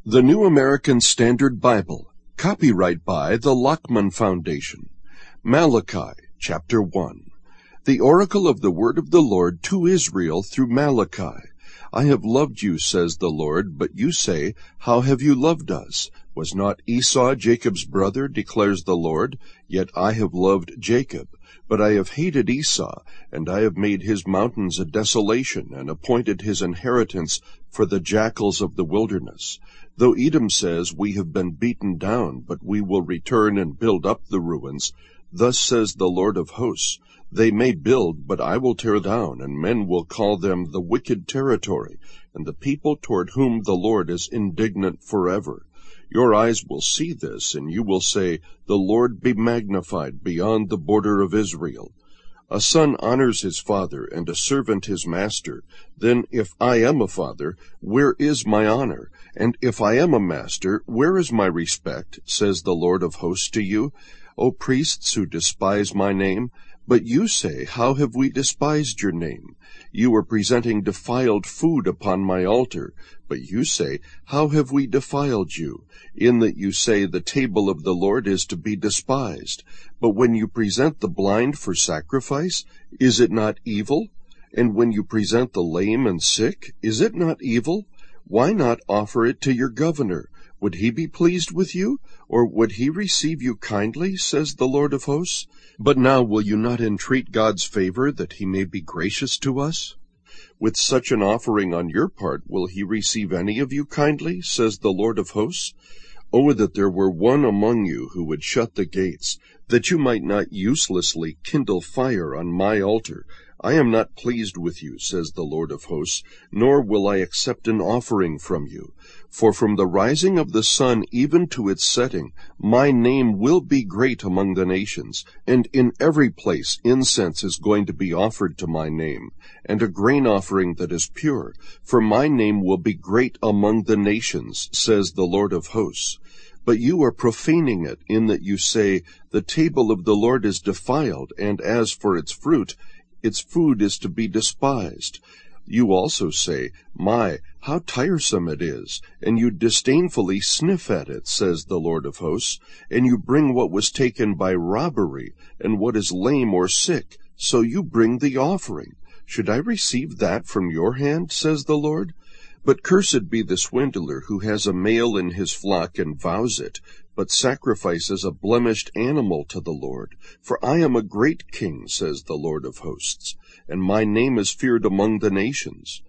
The New American Standard Bible, copyright by the Lockman Foundation. Malachi, chapter 1. The oracle of the word of the Lord to Israel through Malachi. I have loved you, says the Lord, but you say, how have you loved us? Was not Esau Jacob's brother, declares the Lord? Yet I have loved Jacob, but I have hated Esau, and I have made his mountains a desolation, and appointed his inheritance for the jackals of the wilderness. Though Edom says, we have been beaten down, but we will return and build up the ruins, thus says the Lord of hosts, they may build, but I will tear down, and men will call them the wicked territory, and the people toward whom the Lord is indignant forever. Your eyes will see this, and you will say, the Lord be magnified beyond the border of Israel. A son honors his father, and a servant his master. Then if I am a father, where is my honor? And if I am a master, where is my respect? Says the Lord of hosts to you. O priests who despise my name, but you say, how have we despised your name? You are presenting defiled food upon my altar. But you say, how have we defiled you? In that you say the table of the Lord is to be despised. But when you present the blind for sacrifice, is it not evil? And when you present the lame and sick, is it not evil? Why not offer it to your governor? Would he be pleased with you? Or would he receive you kindly, says the Lord of hosts? But now will you not entreat God's favor, that he may be gracious to us? With such an offering on your part, will he receive any of you kindly, says the Lord of hosts? Oh, that there were one among you who would shut the gates, that you might not uselessly kindle fire on my altar. I am not pleased with you, says the Lord of hosts, nor will I accept an offering from you. For from the rising of the sun even to its setting, my name will be great among the nations, and in every place incense is going to be offered to my name, and a grain offering that is pure, for my name will be great among the nations, says the Lord of hosts. But you are profaning it, in that you say, the table of the Lord is defiled, and as for its fruit, its food is to be despised. You also say, my, how tiresome it is, and you disdainfully sniff at it, says the Lord of hosts, and you bring what was taken by robbery, and what is lame or sick, so you bring the offering. Should I receive that from your hand, says the Lord? But cursed be the swindler who has a male in his flock and vows it, but sacrifices a blemished animal to the Lord. For I am a great king, says the Lord of hosts, and my name is feared among the nations.